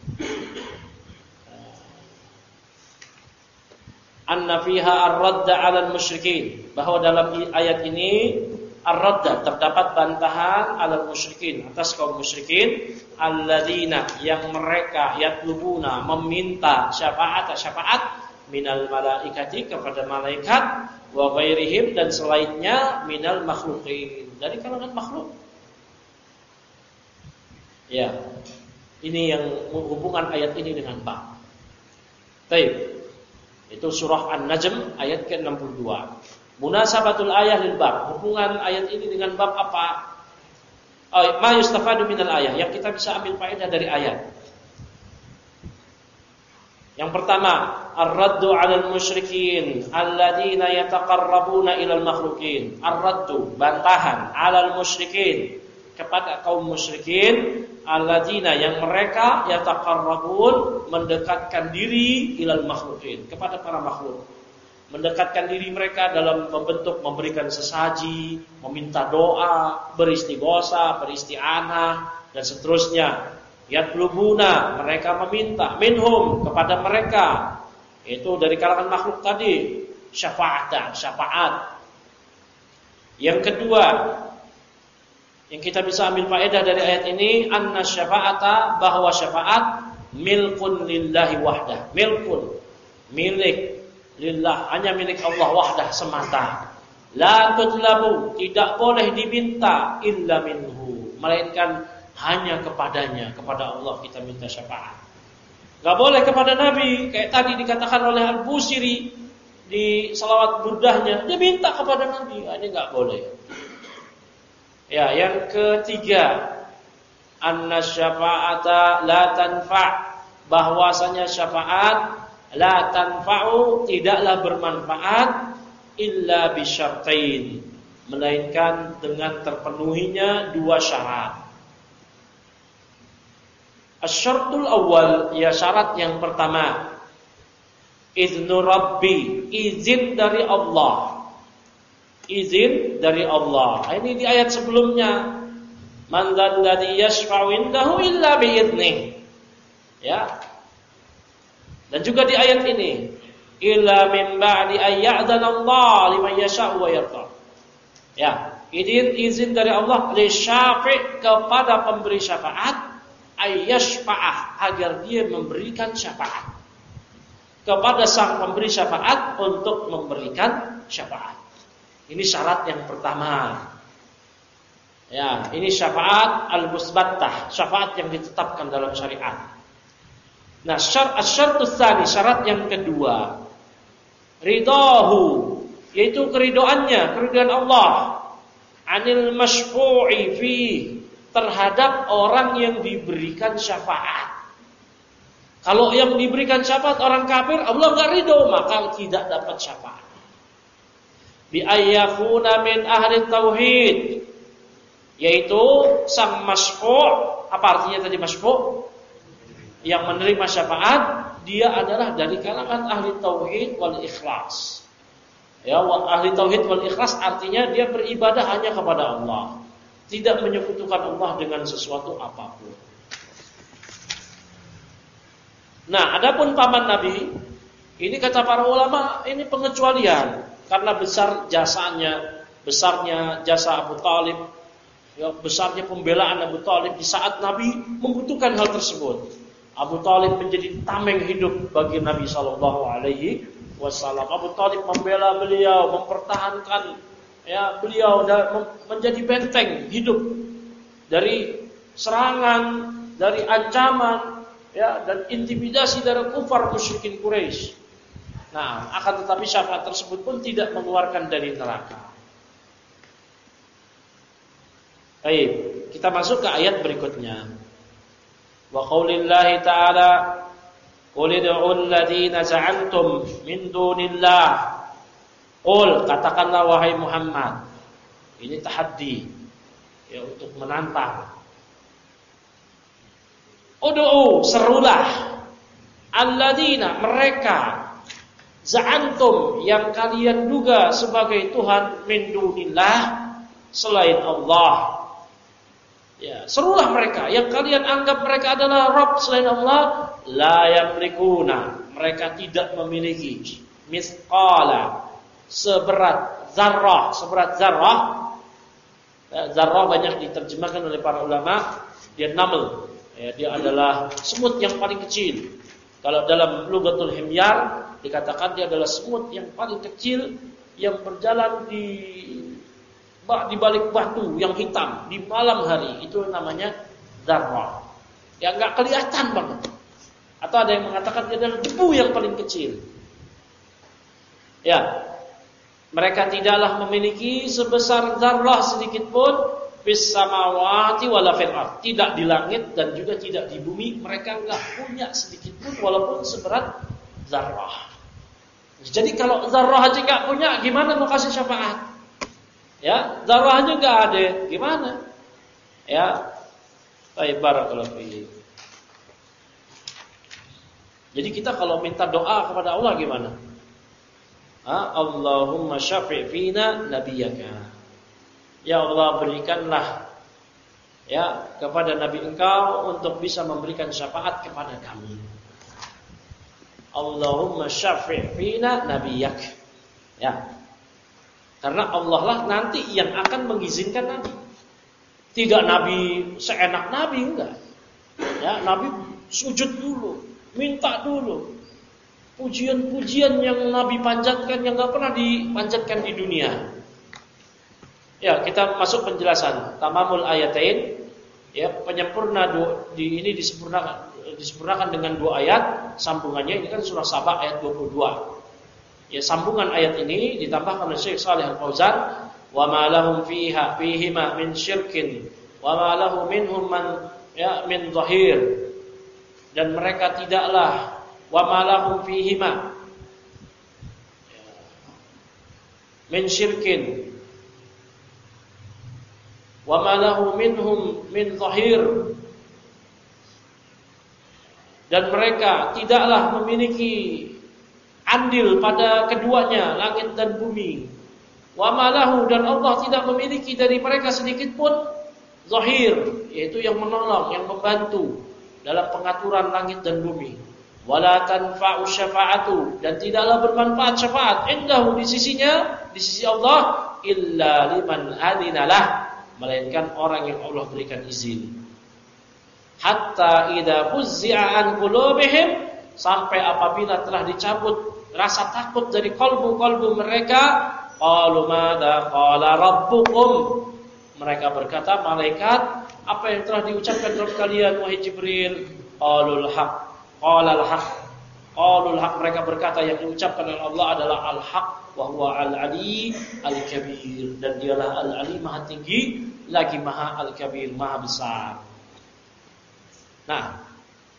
Anna fiha ar-radd 'ala al-musyrikin. Bahwa dalam ayat ini ar-radd terdapat bantahan 'ala al-musyrikin atas kaum musyrikin alladzina yang mereka yatlubuna meminta syafaat minal malaikati kepada malaikat wa ghairihim dan selainnya minal makhluqin dari kalangan makhluk. Ya. Ini yang hubungan ayat ini dengan bab. Baik. Itu surah An-Najm ayat ke-62. Munasabatul ayat lil bab. Hubungan ayat ini dengan bab apa? Ma yustafadu minal ayat. Yang kita bisa ambil faedah dari ayat. Yang pertama, ar-raddu 'alal musyrikin alladzina yataqarrabuna ilal makhluqin. Ar-raddu, bantahan 'alal musyrikin kepada kaum musyrikin alladzina yang mereka yataqarrabun mendekatkan diri ilal makhluqin kepada para makhluk. Mendekatkan diri mereka dalam membentuk memberikan sesaji, meminta doa, beristighosa, beristi'anah dan seterusnya. Yatlubuna, mereka meminta minhum kepada mereka, itu dari kalangan makhluk tadi, syafaat. Yang kedua, yang kita bisa ambil faedah dari ayat ini, anna syafa'ata, bahwa syafaat milkun lillahi wahdah. Milkun, milik lillah, hanya milik Allah wahdah semata. La tutlabu, tidak boleh diminta illa minhu, melainkan hanya kepadanya, kepada Allah kita minta syafaat. Gak boleh kepada Nabi, kayak tadi dikatakan oleh Al-Busiri di salawat burdahnya, dia minta kepada Nabi. Ini gak boleh. Ya, yang ketiga, anna syafa'ata la tanfa', bahwasanya syafaat la tanfa'u, tidaklah bermanfaat illa bisyartain, melainkan dengan terpenuhinya dua syarat. Asyaratul awal, ya syarat yang pertama, iznu rabbi, izin dari Allah. Izin dari Allah. Ini di ayat sebelumnya, man dzalladzi yashfa'u indahu illa bi'idnih. Ya. Dan juga di ayat ini, illa min ba'di ayya'dhanallahu liman yasha'u wa yarda. Ya, izin dari Allah li syafi' kepada pemberi syafaat ayyashfa'ah agar dia memberikan syafaat. Kepada sang pemberi syafaat untuk memberikan syafaat. Ini syarat yang pertama. Ya, ini syafaat al-musbattah, syafaat yang ditetapkan dalam syariat. Nah, syaratus tsani, syarat yang kedua, ridahu, yaitu keridoannya, keridhaan Allah, anil masyfu'i fi, terhadap orang yang diberikan syafaat. Kalau yang diberikan syafaat orang kafir, Allah enggak ridho, maka tidak dapat syafaat. Bi ayyakuna min ahli tauhid, yaitu sang masyfu', apa artinya tadi masyfu'? Yang menerima syafaat, dia adalah dari kalangan ahli tauhid wal ikhlas. Ya, ahli tauhid wal ikhlas artinya dia beribadah hanya kepada Allah, tidak menyekutukan Allah dengan sesuatu apapun. Nah, adapun paman Nabi, ini kata para ulama, ini pengecualian karena besar jasanya, besarnya jasa Abu Thalib, ya, besarnya pembelaan Abu Thalib di saat Nabi membutuhkan hal tersebut. Abu Thalib menjadi tameng hidup bagi Nabi Shallallahu Alaihi Wasallam. Abu Thalib membela beliau, mempertahankan ya beliau dan menjadi benteng hidup dari serangan, dari ancaman, ya dan intimidasi dari kufar musyrikin Quraisy. Nah, akan tetapi syafaat tersebut pun tidak mengeluarkan dari neraka. Baik, kita masuk ke ayat berikutnya. Wa qaulillahi ta'ala qul ud'ul ladzina za'antum min dunillah. Qul, katakanlah wahai Muhammad. Ini tahaddi, ya, untuk menantang. Ud'u, serulah, alladzina, mereka, za'antum, yang kalian duga sebagai Tuhan, min dunillah, selain Allah. Ya, serulah mereka yang kalian anggap mereka adalah Rabb selain Allah, la yamlikuna, mereka tidak memiliki misqala, seberat zarrah. Zarrah banyak diterjemahkan oleh para ulama, dia naml, ya, dia adalah semut yang paling kecil. Kalau dalam Lughatul Himyar dikatakan dia adalah semut yang paling kecil yang berjalan di balik batu yang hitam di malam hari, itu namanya zarrah. Yang enggak kelihatan banget. Atau ada yang mengatakan dia adalah debu yang paling kecil. Ya. Mereka tidaklah memiliki sebesar zarrah sedikit pun fis samawati wala fil ardh, tidak di langit dan juga tidak di bumi. Mereka enggak punya sedikit pun walaupun seberat zarrah. Jadi kalau zarrah aja enggak punya, gimana mau kasih syafaat? Ya, zarahnya enggak ada, gimana? Ya. Baik, barakallahu fiik. Jadi kita kalau minta doa kepada Allah gimana? Allahumma syafi' fina nabiyyaka. Ya Allah, berikanlah ya kepada nabi engkau untuk bisa memberikan syafaat kepada kami. Allahumma syafi' fina nabiyyak. Ya. Karena Allah lah nanti yang akan mengizinkan Nabi. Tidak Nabi seenak Nabi, enggak. Ya, Nabi sujud dulu, minta dulu. Pujian-pujian yang Nabi panjatkan yang enggak pernah dipanjatkan di dunia. Ya, kita masuk penjelasan tamamul ayatain. Ya, penyempurna ini disempurnakan dengan 2 ayat, sambungannya ini kan surah Saba ayat 22. Ya, sambungan ayat ini ditambahkan oleh Syekh Shalih Al-Fauzan, wa ma lahum fihima min syirkin wa ma lahu minhum min zahir, dan mereka tidaklah wa ma lahum fihima min syirkin wa ma lahu minhum min zahir, dan mereka tidaklah memiliki andil pada keduanya, langit dan bumi. Wa malahu, dan Allah tidak memiliki dari mereka sedikit pun zahir, yaitu yang menolong, yang membantu dalam pengaturan langit dan bumi. wala tanfa'u syafa'atu, dan tidaklah bermanfaat syafaat indahu di sisinya, di sisi Allah, illa liman adinalah, melainkan orang yang Allah berikan izin. Hatta idza fuzzi'a an qulubihim, sampai apabila telah dicabut rasa takut dari kalbu-kalbu mereka, qalu madza qala rabbukum, mereka berkata, malaikat, apa yang telah diucapkan Rabb kalian wahai Jibril? Qalul haq, qalal haq, qalul haq, mereka berkata yang diucapkan oleh Allah adalah al-haq, wa huwa al-ali al-kabir, dan dialah al-ali maha tinggi, lagi maha al-kabir, maha besar. Nah,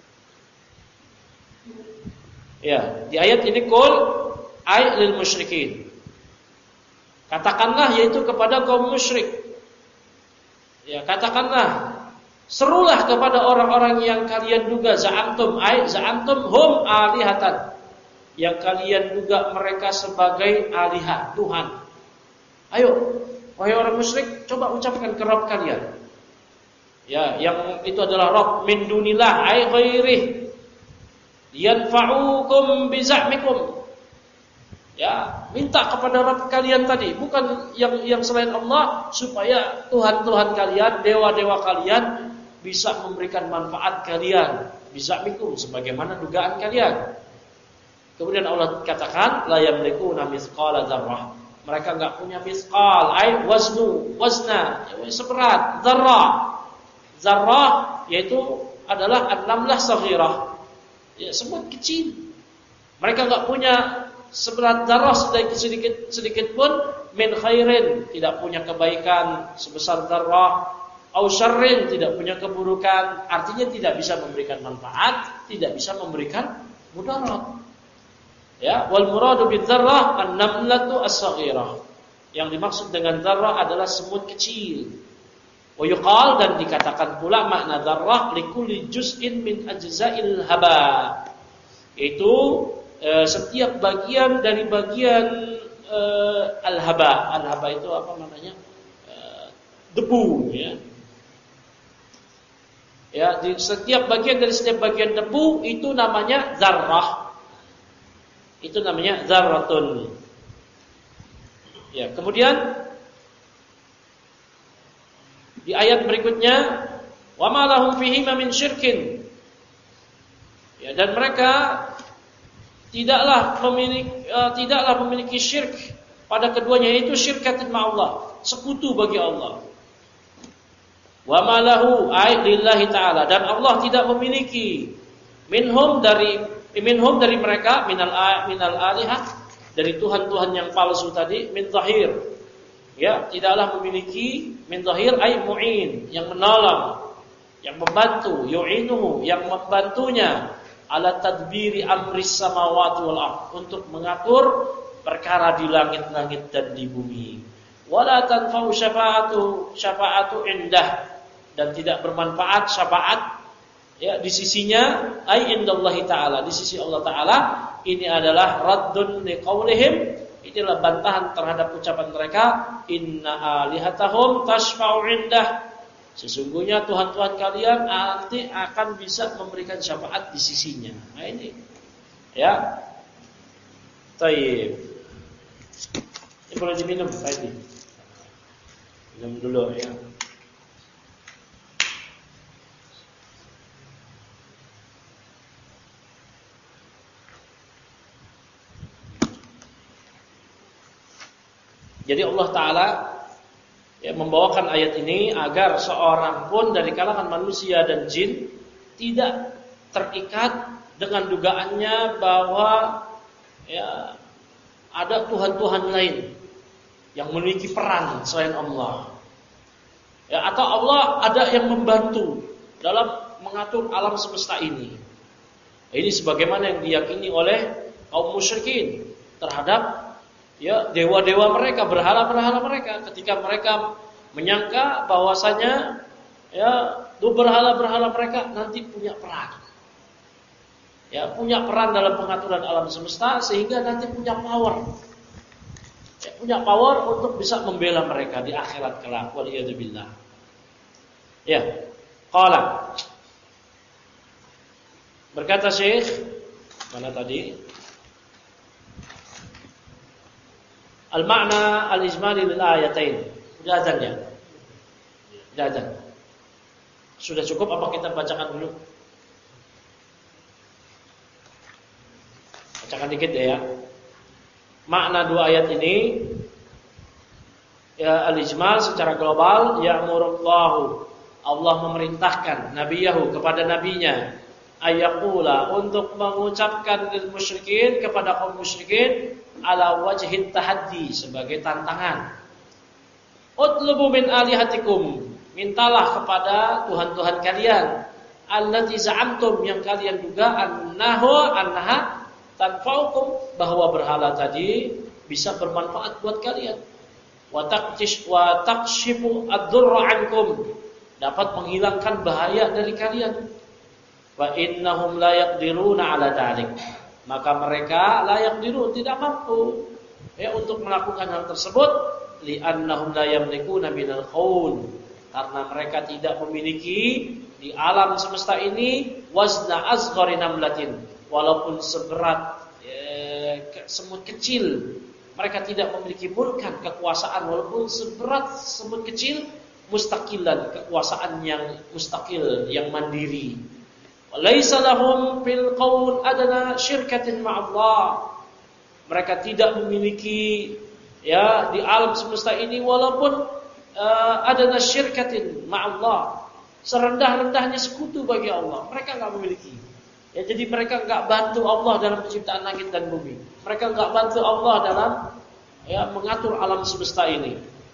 ya, di ayat ini qul ay lil musyrikin, katakanlah, yaitu kepada kaum musyrik. Ya, katakanlah, serulah kepada orang-orang yang kalian duga za'amtum hum alihatan, yang kalian duga mereka sebagai alihah, Tuhan. Ayo, wahai orang musyrik, coba ucapkan ke Rabb kalian. Ya, yang itu adalah Rabb min dunillah ay ghairih yanfa'ukum biza'mikum. Ya, minta kepada Rabb kalian tadi, bukan yang selain Allah, supaya Tuhan-Tuhan kalian, dewa-dewa kalian bisa memberikan manfaat kalian, biza'mikum, sebagaimana dugaan kalian. Kemudian Allah katakan, la yamlikuna mithqala dzarrah. Mereka enggak punya mithqal, ay wazna, seberat dzarrah. Dzarrah yaitu adalah an-namlah saghirah. Ya, semut kecil. Mereka enggak punya seberat dzarrah sedikit pun, min khairin, tidak punya kebaikan sebesar dzarrah, au syarrin, tidak punya keburukan, artinya tidak bisa memberikan manfaat, tidak bisa memberikan mudarat. Ya, wal muradu bidzarrah an-namlatu as-saghirah. Yang dimaksud dengan dzarrah adalah semut kecil. Wa yuqal, dan dikatakan pula makna dzarrah likulli juz'in min ajza'il haba. Itu setiap bagian dari bagian al-haba. Al-haba itu apa namanya? Debu, ya. Ya, di setiap bagian dari setiap bagian debu itu namanya dzarrah. Itu namanya dzarratun. Ya, kemudian di ayat berikutnya, wa ma lahum fihi min syirkin. Ya, dan mereka tidaklah memiliki syirik pada keduanya, yaitu syirkat ma'allah, sekutu bagi Allah. Wa ma lahu ay lillahi ta'ala, dan Allah tidak memiliki minhum dari mereka minal alihah, dari tuhan-tuhan yang palsu tadi, min zahir. Ya, tidaklah memiliki min zahir ay mu'in, yang menolong, yang membantu, yu'inuhu, yang membantunya, ala tadbiri amris samawati wal ardh, untuk mengatur perkara di langit-langit dan di bumi. Wala tanfa'u syafa'atu indah, dan tidak bermanfaat syafaat, ya, di sisinya, ay indallahi ta'ala, di sisi Allah Ta'ala. Ini adalah raddun liqaulihim, inilah bantahan terhadap ucapan mereka, inna alihatahum tashfa'u indah, sesungguhnya Tuhan-Tuhan kalian nanti akan bisa memberikan syafaat di sisinya. Nah ini, ya. Taib. Ini boleh diminum tadi. Minum dulu, ya. Jadi Allah Ta'ala, ya, membawakan ayat ini agar seorang pun dari kalangan manusia dan jin tidak terikat dengan dugaannya bahwa, ya, ada Tuhan-Tuhan lain yang memiliki peran selain Allah, ya, atau Allah ada yang membantu dalam mengatur alam semesta ini. Ini sebagaimana yang diyakini oleh kaum musyrikin terhadap, ya, dewa-dewa mereka, berhala-berhala mereka, ketika mereka menyangka bahwasanya, ya, berhala-berhala mereka nanti punya peran. Ya, punya peran dalam pengaturan alam semesta, sehingga nanti punya power. Ya, punya power untuk bisa membela mereka di akhirat kelak. Waliyadzubillah. Ya, qala, berkata Syekh, Mana tadi? Al-ma'na al-ijmali lil ayatain. Sudah azan ya? Sudah azan. Sudah cukup apa kita bacakan dulu? Bacakan dikit ya. Makna dua ayat ini ya, al-ijmal secara global, ya'murullahu, Allah memerintahkan nabiyahu kepada nabinya, ayaqula, untuk mengucapkan lil musyrikin, kepada kaum musyrikin, ala wajhit tahaddi, sebagai tantangan. Utlubu min alihatikum, mintalah kepada Tuhan-Tuhan kalian, allati za'amtum, yang kalian duga annaha tanfa'ukum, bahwa berhala tadi bisa bermanfaat buat kalian. Wa takshifu ad-durra ankum, dapat menghilangkan bahaya dari kalian. Wa innahum la yaqdiruna ala dzalik, maka mereka la yaqdirun, tidak mampu ya untuk melakukan hal tersebut, li'annahum la yamlikuna minal khawun, karena mereka tidak memiliki di alam semesta ini wazna asghari namlatin, walaupun seberat semut kecil, mereka tidak memiliki mulkan, kekuasaan, walaupun seberat semut kecil, mustaqilan, kekuasaan yang mustaqil, yang mandiri. Walaysa lahum fil qaul adana syirkatin ma'allah, mereka tidak memiliki ya di alam semesta ini walaupun adana syirkatin ma'allah, serendah-rendahnya sekutu bagi Allah, mereka enggak memiliki. Ya, jadi mereka enggak bantu Allah dalam penciptaan langit dan bumi. Mereka enggak bantu Allah dalam ya mengatur alam semesta ini.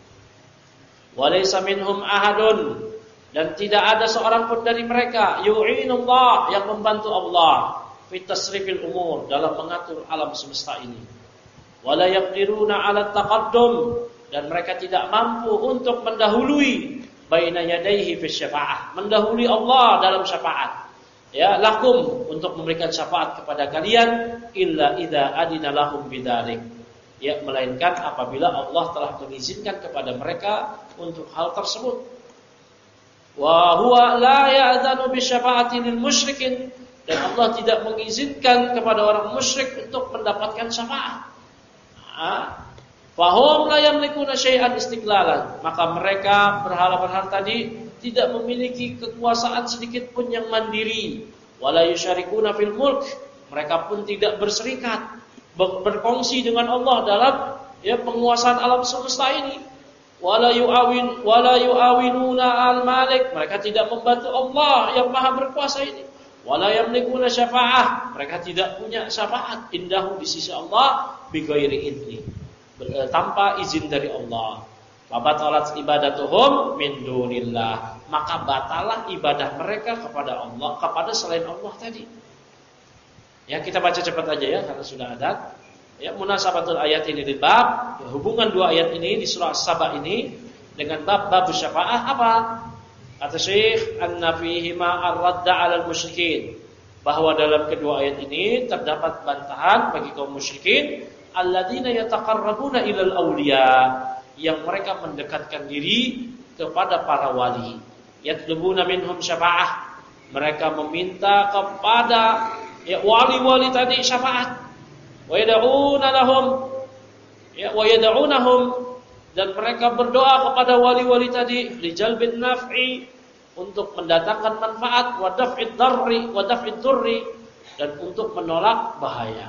Walaysa minhum ahadun, dan tidak ada seorang pun dari mereka yu'inullah, yang membantu Allah fi tasrifil umur, dalam mengatur alam semesta ini. Wala yaqdiruna 'ala taqaddum, dan mereka tidak mampu untuk mendahului baina yadayhi fi syafa'ah, mendahului Allah dalam syafaat. Ya, lakum, untuk memberikan syafaat kepada kalian, illa idza adina lahum bidzalik, ya, melainkan apabila Allah telah mengizinkan kepada mereka untuk hal tersebut. Wa huwa la ya'zanu bi syafa'ati lil musyrikin, dan Allah tidak mengizinkan kepada orang musyrik untuk mendapatkan syafaat. Fahum la yamlikuna syai'an istiqlalan, maka mereka berhala-berhala tadi tidak memiliki kekuasaan sedikit pun yang mandiri. Wala yusyarikuna fil mulk, mereka pun tidak berserikat, berkongsi dengan Allah dalam ya penguasaan alam semesta ini. Wala yu'awinuna al-malik, mereka tidak membantu Allah yang maha berkuasa ini. Wala yamlikuna syafa'ah, mereka tidak punya syafaat indahu di sisi Allah bighairi idzni, tanpa izin dari Allah. Fabatalat ibadatuhum min dunillah, maka batalah ibadah mereka kepada Allah, kepada selain Allah tadi. Ya, kita baca cepat aja ya karena sudah ada. Ya, munasabatul ayat ini di bab, ya, hubungan dua ayat ini di surah As-Saba ini dengan bab syafa'ah apa? Kata Syekh, anna fihi ma ar-radda 'alal musyrikin, bahwa dalam kedua ayat ini terdapat bantahan bagi kaum musyrikin, alladzina yataqarrabuna ilal awliya, yang mereka mendekatkan diri kepada para wali. Yatlubuna minhum syafa'ah, mereka meminta kepada ya wali-wali tadi syafaat. Wa yad'una lahum, ya wa yad'unahum, dan mereka berdoa kepada wali-wali tadi lijalbin naf'i, untuk mendatangkan manfaat, wa daf'id darri wa daf'id durri, dan untuk menolak bahaya.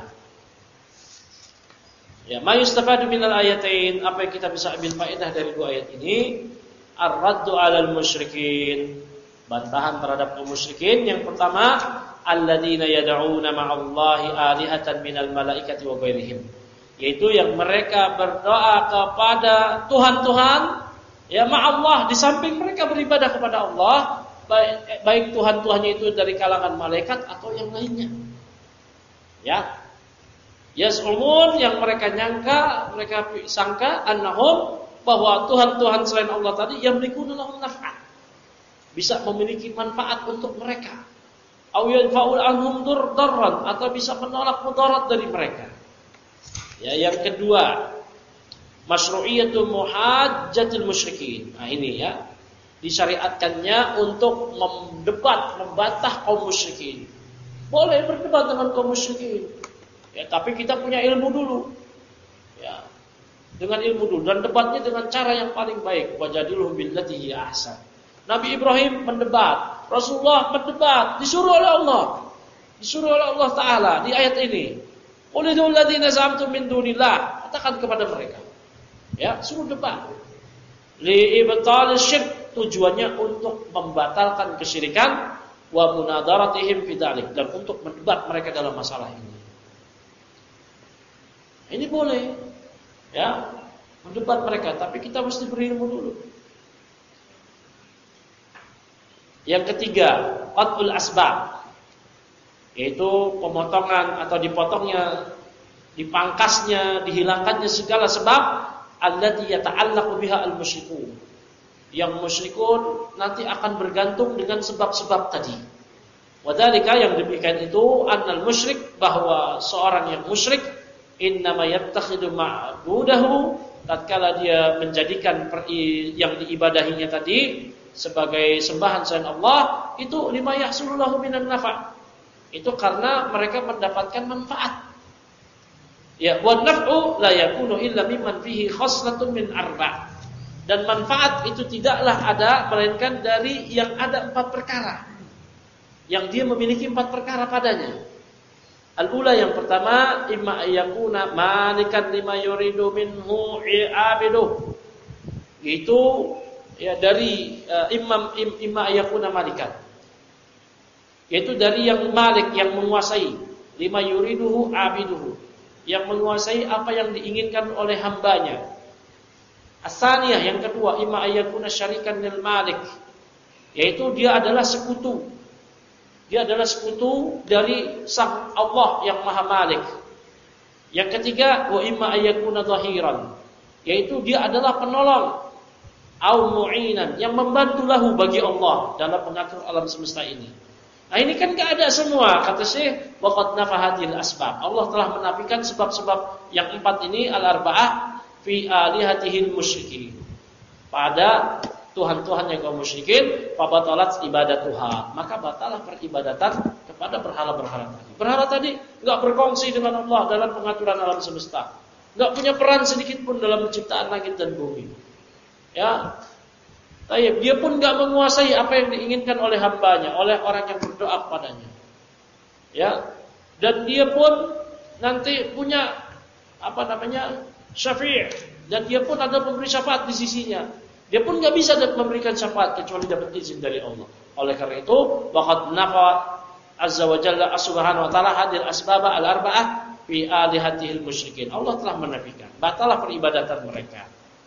Ya, ma yustafadu minal ayatain, apa yang kita bisa ambil faedah dari dua ayat ini? Ar-raddu 'alal musyrikin, bantahan terhadap kaum musyrikin. Yang pertama, alladzina yad'una ma'allahi alihatan minal malaikati wa ghairihim, yaitu yang mereka berdoa kepada Tuhan-Tuhan ya ma'allah, di samping mereka beribadah kepada Allah, baik Tuhan-Tuhannya itu dari kalangan malaikat atau yang lainnya. Ya, yas'umun, yang mereka nyangka, mereka sangka, annahum, bahwa Tuhan-Tuhan selain Allah tadi yamlikuna lahum naf'an, bisa memiliki manfaat untuk mereka. Aw yadfa'ul anhum darran, atau bisa menolak mudarat dari mereka. Ya, yang kedua, masyru'iyatu muhajjatil musyrikin. Nah, ini ya, disyariatkannya untuk mendebat, membantah kaum musyrikin. Boleh berdebat dengan kaum musyrikin. Ya, tapi kita punya ilmu dulu. Ya. Dengan ilmu dulu dan debatnya dengan cara yang paling baik. Wajadilhum billati hiya ahsan. Nabi Ibrahim mendebat, Rasulullah mendebat, disuruh oleh Allah. Disuruh oleh Allah Ta'ala di ayat ini. Qul idul ladzina za'amtum min dunillah. Katakan kepada mereka. Ya, suruh debat. Li ibtalis syirk, tujuannya untuk membatalkan kesyirikan wa munadaratihim bidzalik, dan untuk mendebat mereka dalam masalah ini. Ini boleh. Ya, mendebat mereka, tapi kita mesti berilmu dulu. Yang ketiga, qat'ul asbab, yaitu pemotongan atau dipotongnya, dipangkasnya, dihilangkannya segala sebab allati yata'allaqu biha al-musyrikun. Yang musyrikun nanti akan bergantung dengan sebab-sebab tadi. Wadzalika, yang demikian itu, annal musyrik, bahwa seorang yang musyrik innama yattakhidu ma'budahu, tatkala dia menjadikan yang diibadahinya tadi sebagai sembahan selain Allah, itu lima yahsulu lahu minan nafa', itu karena mereka mendapatkan manfaat. Ya, wan naf'u la yakunu illa mimman fihi khaslatun min arba', dan manfaat itu tidaklah ada melainkan dari yang ada 4 perkara, yang dia memiliki 4 perkara padanya. Al-ula, yang pertama, imma yakuna malikan lima yuridu minhu abiduh, itu ya dari imma yakuna malikan, yaitu dari yang malik, yang menguasai, lima yuriduhu abiduhu, yang menguasai apa yang diinginkan oleh hambanya. As-saniyah, yang kedua, imma yakuna syarikan lil malik, yaitu dia adalah sekutu. Dia adalah sekutu dari Sang Allah yang Maha Malik. Yang ketiga, wa imma yakuna zahiran, yaitu dia adalah penolong, au mu'inan, yang membantu lahu bagi Allah dalam mengatur alam semesta ini. Nah, ini kan enggak ada semua, kata Syekh, waqad nafahatil asbab. Allah telah menafikan sebab-sebab yang 4 ini, al-arba'ah fi alihatihil musyrikin, pada Tuhan-Tuhan yang kaum musyrikin, fabatalat ibadatuha, maka batalah peribadatan kepada berhala-berhala tadi. Berhala tadi enggak berkongsi dengan Allah dalam pengaturan alam semesta, enggak punya peran sedikit pun dalam penciptaan langit dan bumi. Ya, tayyib, dia pun enggak menguasai apa yang diinginkan oleh hambanya, oleh orang yang berdoa kepadanya. Ya, dan dia pun nanti punya syafi', dan dia pun ada pemberi syafaat di sisinya. Dia pun enggak bisa memberikan syafaat kecuali dapat izin dari Allah. Oleh karena itu, waqad nafa azza wa jalla subhanahu wa ta'ala hadir asbaba al-arba'ah fi alihatihil musyrikin. Allah telah menafikan, batalah peribadatan mereka.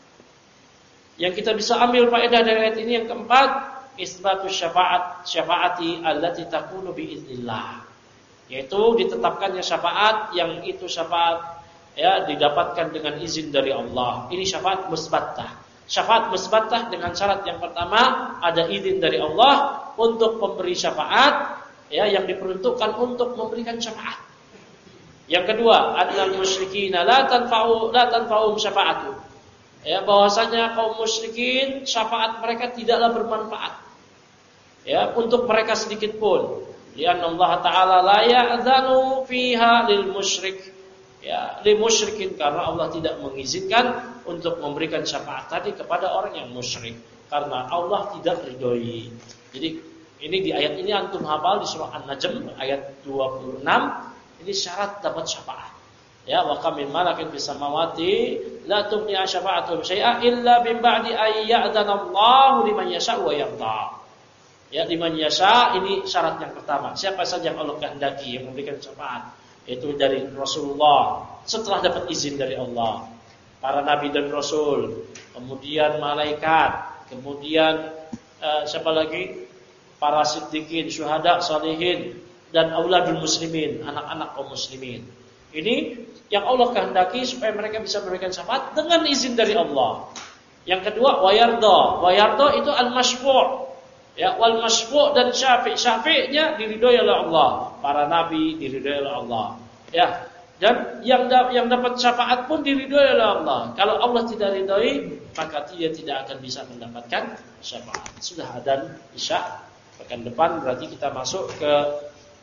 Yang kita bisa ambil faedah dari ayat ini, yang keempat, isbatus syafaati allati takunu bi idznillah, yaitu ditetapkannya syafaat yang itu syafaat ya didapatkan dengan izin dari Allah. Ini syafaat musbattah. Syafaat musbattah dengan syarat yang pertama, ada izin dari Allah untuk memberi syafaat, ya, yang diperuntukkan untuk memberikan syafaat. Yang kedua, annal musyrikina la tanfa'um syafa'atu. Ya, bahwasanya kaum musyrikin syafaat mereka tidaklah bermanfaat. Ya, untuk mereka sedikit pun. Lianna Allah Ta'ala la ya'dzanu fiha lil musyrik. Ya, lil musyrikin, karena Allah tidak mengizinkan untuk memberikan syafaat tadi kepada orang yang musyrik, karena Allah tidak ridhoi. Jadi ini di ayat ini antum hafal di surah An-Najm ayat 26, ini syarat dapat syafaat. Ya, wa kam min malakin fis samawati la tughni syafa'atuhum syai'a illa min ba'di ay ya'dzana Allahu liman yasha'u wa yarda. Ya, liman yasha, ini syarat yang pertama. Siapa saja yang Allah kehendaki yang memberikan syafaat, itu dari Rasulullah setelah dapat izin dari Allah, para nabi dan rasul, kemudian malaikat, kemudian siapa lagi? Para siddiqin, syuhada, salihin, dan auladul muslimin, anak-anak kaum muslimin. Ini yang Allah kehendaki supaya mereka bisa memberikan syafaat dengan izin dari Allah. Yang kedua, wayardo. Wayardo itu al-masyfu'. Ya, wal masyfu' dan syafi'nya diridhoi oleh Allah. Para nabi diridhoi oleh Allah. Ya, dan yang dapat syafaat pun diridhoi oleh Allah. Kalau Allah tidak ridhoi, maka dia tidak akan bisa mendapatkan syafaat. Sudah adzan Isya pekan depan, berarti kita masuk ke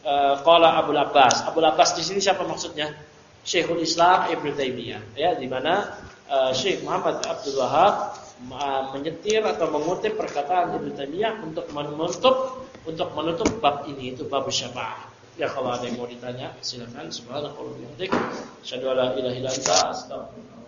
qala Abul Abbas. Abul Abbas di sini siapa maksudnya? Syekhul Islam Ibnu Taimiyah, ya, di mana Syekh Muhammad Abdul Wahab menyetir atau mengutip perkataan Ibnu Taimiyah untuk menutup bab ini, itu bab syafaat. Ya, kalau ada yang mau ditanya silakan. Subhanallah wa bihamdihi, asyhadu an la ilaha illa anta, astaghfirullah.